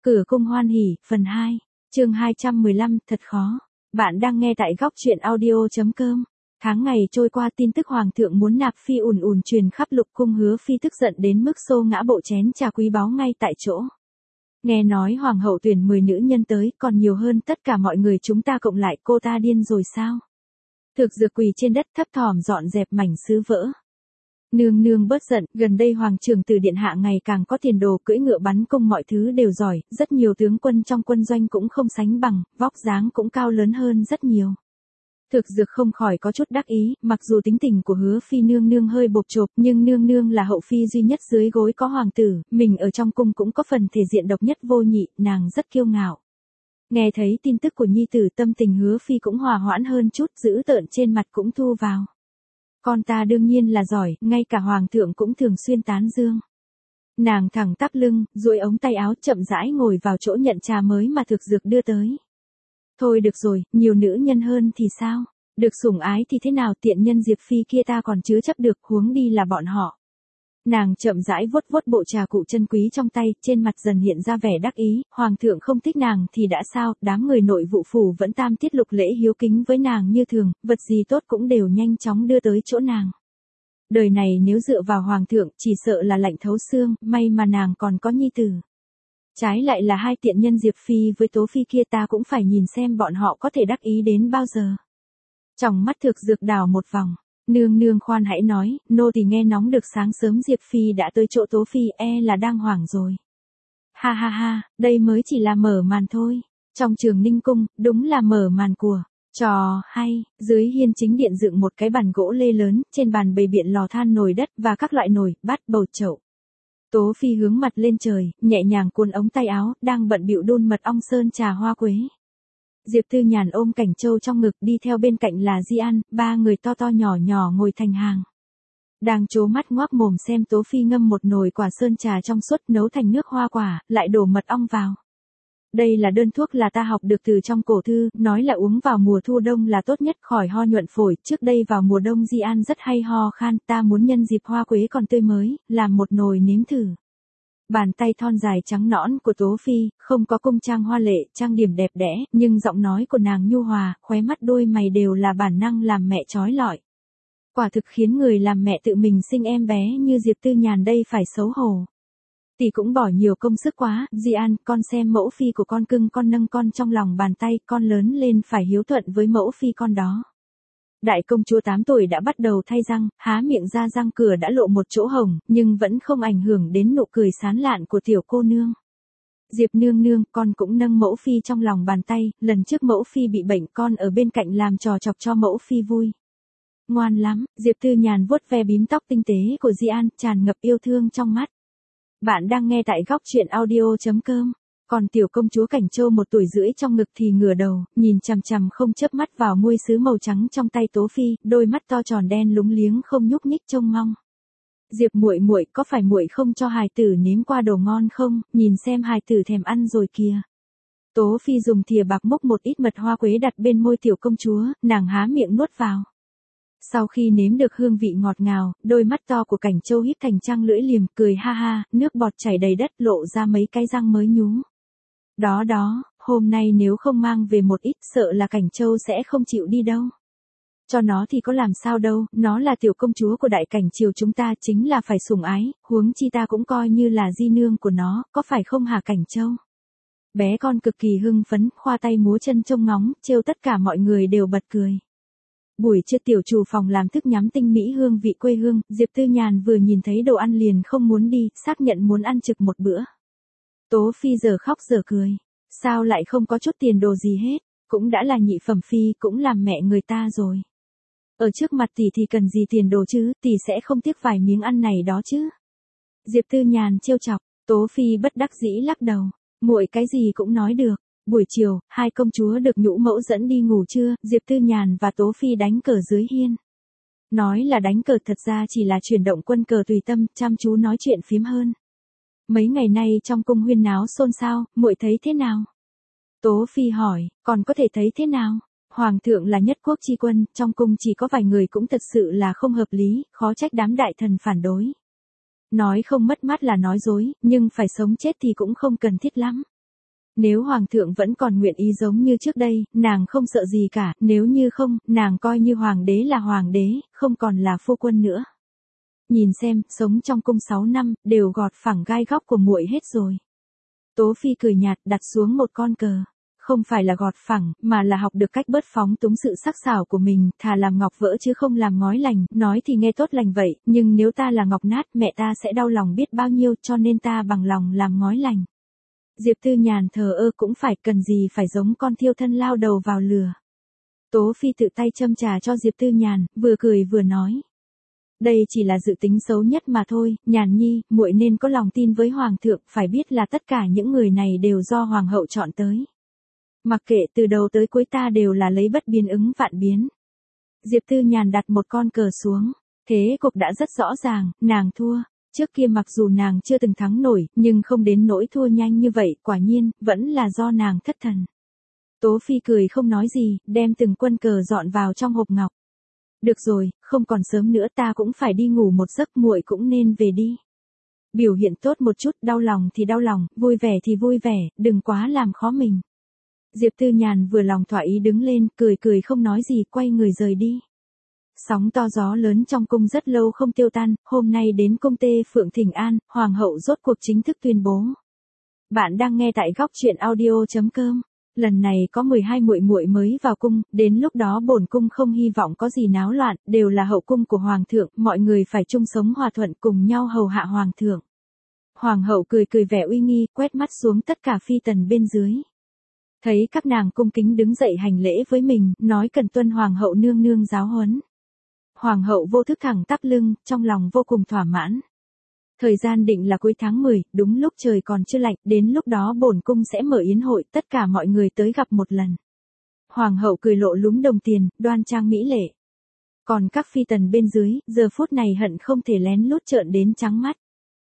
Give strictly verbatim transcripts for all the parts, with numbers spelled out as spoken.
Cửa cung hoan hỉ, phần hai, chương hai trăm mười lăm, thật khó. Bạn đang nghe tại góc truyện audio.com. Tháng ngày trôi qua, tin tức hoàng thượng muốn nạp phi ùn ùn truyền khắp lục cung. Hứa Phi tức giận đến mức xô ngã bộ chén trà quý báu ngay tại chỗ. Nghe nói hoàng hậu tuyển mười nữ nhân tới, còn nhiều hơn tất cả mọi người chúng ta cộng lại, cô ta điên rồi sao? Thực Dược quỳ trên đất thấp thỏm dọn dẹp mảnh sứ vỡ. Nương nương bớt giận, gần đây hoàng trưởng từ điện hạ ngày càng có tiền đồ, cưỡi ngựa bắn cung mọi thứ đều giỏi, rất nhiều tướng quân trong quân doanh cũng không sánh bằng, vóc dáng cũng cao lớn hơn rất nhiều. Thực Dược không khỏi có chút đắc ý, mặc dù tính tình của Hứa Phi nương nương hơi bộp chộp, nhưng nương nương là hậu phi duy nhất dưới gối có hoàng tử, mình ở trong cung cũng có phần thể diện độc nhất vô nhị, nàng rất kiêu ngạo. Nghe thấy tin tức của nhi tử, tâm tình Hứa Phi cũng hòa hoãn hơn chút, dữ tợn trên mặt cũng thu vào. Con ta đương nhiên là giỏi, ngay cả hoàng thượng cũng thường xuyên tán dương. Nàng thẳng tắp lưng, duỗi ống tay áo chậm rãi ngồi vào chỗ nhận trà mới mà Thực Dược đưa tới. Thôi được rồi, nhiều nữ nhân hơn thì sao? Được sủng ái thì thế nào, tiện nhân Diệp Phi kia ta còn chứa chấp được, huống đi là bọn họ. Nàng chậm rãi vuốt vuốt bộ trà cụ chân quý trong tay, trên mặt dần hiện ra vẻ đắc ý, hoàng thượng không thích nàng thì đã sao, đám người nội vụ phủ vẫn tam tiết lục lễ hiếu kính với nàng như thường, vật gì tốt cũng đều nhanh chóng đưa tới chỗ nàng. Đời này nếu dựa vào hoàng thượng, chỉ sợ là lạnh thấu xương, may mà nàng còn có nhi tử. Trái lại là hai tiện nhân Diệp Phi với Tố Phi kia, ta cũng phải nhìn xem bọn họ có thể đắc ý đến bao giờ. Trong mắt Thực Dược đảo một vòng. Nương nương khoan hãy nói, nô tỳ nghe nóng được sáng sớm Diệp Phi đã tới chỗ Tố Phi, e là đang hoảng rồi. Ha ha ha, đây mới chỉ là mở màn thôi. Trong Trường Ninh cung, đúng là mở màn của trò hay. Dưới hiên chính điện dựng một cái bàn gỗ lê lớn, trên bàn bày biện lò than, nồi đất và các loại nồi, bát, bầu chậu. Tố Phi hướng mặt lên trời, nhẹ nhàng cuốn ống tay áo, đang bận bịu đun mật ong sơn trà hoa quế. Diệp Tư Nhàn ôm Cảnh Châu trong ngực, đi theo bên cạnh là Di An, ba người to to nhỏ nhỏ ngồi thành hàng. Đang trố mắt ngoác mồm xem Tố Phi ngâm một nồi quả sơn trà trong suốt, nấu thành nước hoa quả, lại đổ mật ong vào. Đây là đơn thuốc là ta học được từ trong cổ thư, nói là uống vào mùa thu đông là tốt nhất, khỏi ho nhuận phổi. Trước đây vào mùa đông Di An rất hay ho khan, ta muốn nhân dịp hoa quế còn tươi mới, làm một nồi nếm thử. Bàn tay thon dài trắng nõn của Tố Phi, không có cung trang hoa lệ, trang điểm đẹp đẽ, nhưng giọng nói của nàng nhu hòa, khóe mắt đôi mày đều là bản năng làm mẹ chói lọi. Quả thực khiến người làm mẹ tự mình sinh em bé như Diệp Tư Nhàn đây phải xấu hổ. Tỷ cũng bỏ nhiều công sức quá, Di An, con xem mẫu phi của con cưng, con nâng con trong lòng bàn tay, con lớn lên phải hiếu thuận với mẫu phi con đó. Đại công chúa tám tuổi đã bắt đầu thay răng, há miệng ra răng cửa đã lộ một chỗ hồng, nhưng vẫn không ảnh hưởng đến nụ cười sán lạn của tiểu cô nương. Diệp nương nương, con cũng nâng mẫu phi trong lòng bàn tay, lần trước mẫu phi bị bệnh, con ở bên cạnh làm trò chọc cho mẫu phi vui. Ngoan lắm, Diệp Tư Nhàn vuốt ve bím tóc tinh tế của Di An, tràn ngập yêu thương trong mắt. Bạn đang nghe tại góc truyện audio.com. Còn tiểu công chúa Cảnh Châu một tuổi rưỡi trong ngực thì ngửa đầu, nhìn chằm chằm không chớp mắt vào muôi sứ màu trắng trong tay Tố Phi, đôi mắt to tròn đen lúng liếng không nhúc nhích trông mong. Diệp muội muội, có phải muội không cho hài tử nếm qua đồ ngon không, nhìn xem hài tử thèm ăn rồi kìa. Tố Phi dùng thìa bạc múc một ít mật hoa quế đặt bên môi tiểu công chúa, nàng há miệng nuốt vào. Sau khi nếm được hương vị ngọt ngào, đôi mắt to của Cảnh Châu híp thành trăng lưỡi liềm, cười ha ha, nước bọt chảy đầy đất, lộ ra mấy cái răng mới nhú. Đó đó, hôm nay nếu không mang về một ít, sợ là Cảnh Châu sẽ không chịu đi đâu. Cho nó thì có làm sao đâu, nó là tiểu công chúa của đại cảnh triều chúng ta, chính là phải sủng ái, huống chi ta cũng coi như là di nương của nó, có phải không hả Cảnh Châu? Bé con cực kỳ hưng phấn, khoa tay múa chân trông ngóng, trêu tất cả mọi người đều bật cười. Buổi trưa tiểu chủ phòng làm thức nhắm tinh mỹ hương vị quê hương, Diệp Tư Nhàn vừa nhìn thấy đồ ăn liền không muốn đi, xác nhận muốn ăn trực một bữa. Tố Phi giờ khóc giờ cười. Sao lại không có chút tiền đồ gì hết, cũng đã là nhị phẩm phi, cũng làm mẹ người ta rồi. Ở trước mặt tỷ thì cần gì tiền đồ chứ, tỷ sẽ không tiếc vài miếng ăn này đó chứ. Diệp Tư Nhàn trêu chọc, Tố Phi bất đắc dĩ lắc đầu, muội cái gì cũng nói được. Buổi chiều, hai công chúa được nhũ mẫu dẫn đi ngủ trưa, Diệp Tư Nhàn và Tố Phi đánh cờ dưới hiên. Nói là đánh cờ thật ra chỉ là chuyển động quân cờ tùy tâm, chăm chú nói chuyện phím hơn. Mấy ngày nay trong cung huyên náo xôn xao, muội thấy thế nào? Tố Phi hỏi, còn có thể thấy thế nào? Hoàng thượng là nhất quốc chi quân, trong cung chỉ có vài người cũng thật sự là không hợp lý, khó trách đám đại thần phản đối. Nói không mất mát là nói dối, nhưng phải sống chết thì cũng không cần thiết lắm. Nếu hoàng thượng vẫn còn nguyện ý giống như trước đây, nàng không sợ gì cả, nếu như không, nàng coi như hoàng đế là hoàng đế, không còn là phu quân nữa. Nhìn xem, sống trong cung sáu năm, đều gọt phẳng gai góc của muội hết rồi. Tố Phi cười nhạt, đặt xuống một con cờ. Không phải là gọt phẳng, mà là học được cách bớt phóng túng sự sắc sảo của mình, thà làm ngọc vỡ chứ không làm ngói lành, nói thì nghe tốt lành vậy, nhưng nếu ta là ngọc nát, mẹ ta sẽ đau lòng biết bao nhiêu, cho nên ta bằng lòng làm ngói lành. Diệp Tư Nhàn thờ ơ, cũng phải, cần gì phải giống con thiêu thân lao đầu vào lửa. Tố Phi tự tay châm trà cho Diệp Tư Nhàn, vừa cười vừa nói. Đây chỉ là dự tính xấu nhất mà thôi, Nhàn nhi, muội nên có lòng tin với hoàng thượng, phải biết là tất cả những người này đều do hoàng hậu chọn tới. Mặc kệ từ đầu tới cuối ta đều là lấy bất biến ứng vạn biến. Diệp Tư Nhàn đặt một con cờ xuống, thế cục đã rất rõ ràng, nàng thua. Trước kia mặc dù nàng chưa từng thắng nổi, nhưng không đến nỗi thua nhanh như vậy, quả nhiên, vẫn là do nàng thất thần. Tố Phi cười không nói gì, đem từng quân cờ dọn vào trong hộp ngọc. Được rồi, không còn sớm nữa, ta cũng phải đi ngủ một giấc, muội cũng nên về đi. Biểu hiện tốt một chút, đau lòng thì đau lòng, vui vẻ thì vui vẻ, đừng quá làm khó mình. Diệp Tư Nhàn vừa lòng thỏa ý đứng lên, cười cười không nói gì, quay người rời đi. Sóng to gió lớn trong cung rất lâu không tiêu tan, hôm nay đến cung Tê Phượng thỉnh an, hoàng hậu rốt cuộc chính thức tuyên bố. Bạn đang nghe tại góc truyện audio chấm com. Lần này có mười hai muội muội mới vào cung, đến lúc đó bổn cung không hy vọng có gì náo loạn, đều là hậu cung của hoàng thượng, mọi người phải chung sống hòa thuận cùng nhau hầu hạ hoàng thượng. Hoàng hậu cười cười vẻ uy nghi, quét mắt xuống tất cả phi tần bên dưới. Thấy các nàng cung kính đứng dậy hành lễ với mình, nói cần tuân hoàng hậu nương nương giáo huấn. Hoàng hậu vô thức thẳng tắp lưng, trong lòng vô cùng thỏa mãn. Thời gian định là cuối tháng mười, đúng lúc trời còn chưa lạnh, đến lúc đó bổn cung sẽ mở yến hội, tất cả mọi người tới gặp một lần. Hoàng hậu cười lộ lúm đồng tiền, đoan trang mỹ lệ. Còn các phi tần bên dưới, giờ phút này hận không thể lén lút trợn đến trắng mắt.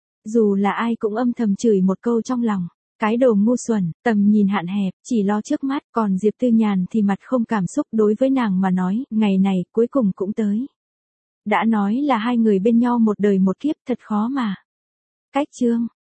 Dù là ai cũng âm thầm chửi một câu trong lòng. Cái đồ ngu xuẩn, tầm nhìn hạn hẹp, chỉ lo trước mắt, còn Diệp Tư Nhàn thì mặt không cảm xúc, đối với nàng mà nói, ngày này, cuối cùng cũng tới. Đã nói là hai người bên nhau một đời một kiếp, thật khó mà. Cách chương.